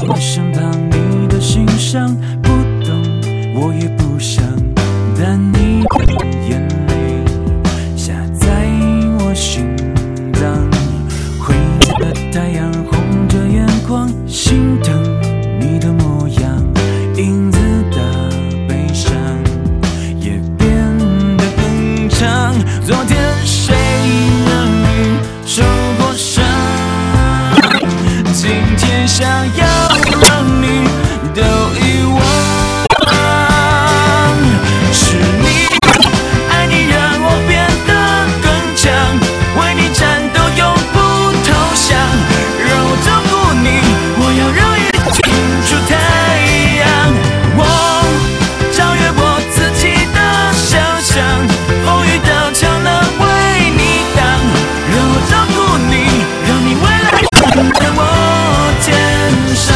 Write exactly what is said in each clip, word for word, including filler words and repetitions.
我身旁你的欣赏，不懂我也不想，但你的眼泪下在我心脏，灰的太阳红着眼眶，心疼你的模样，影子的悲伤也变得更长。昨天谁让你受过伤，今天想要让你都遗忘。是你爱你让我变得更强，为你战斗永不投降，让我照顾你，我要让一清楚太阳。我超越我自己的想象，风雨刀枪能为你挡，让我照顾你，让你未来在我肩上。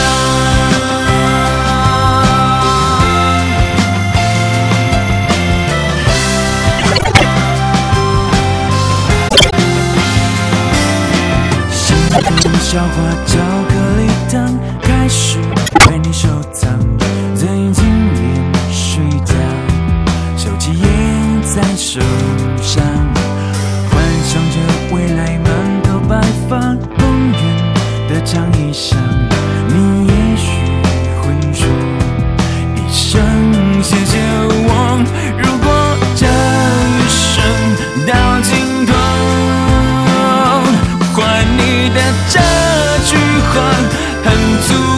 笑话巧克力糖，开始为你收藏，最近连睡觉，手机也在手上，幻想着未来满头白发，公园的长椅上，你也许会说一声谢谢我，如果这一生到尽头，还你的这句话很足。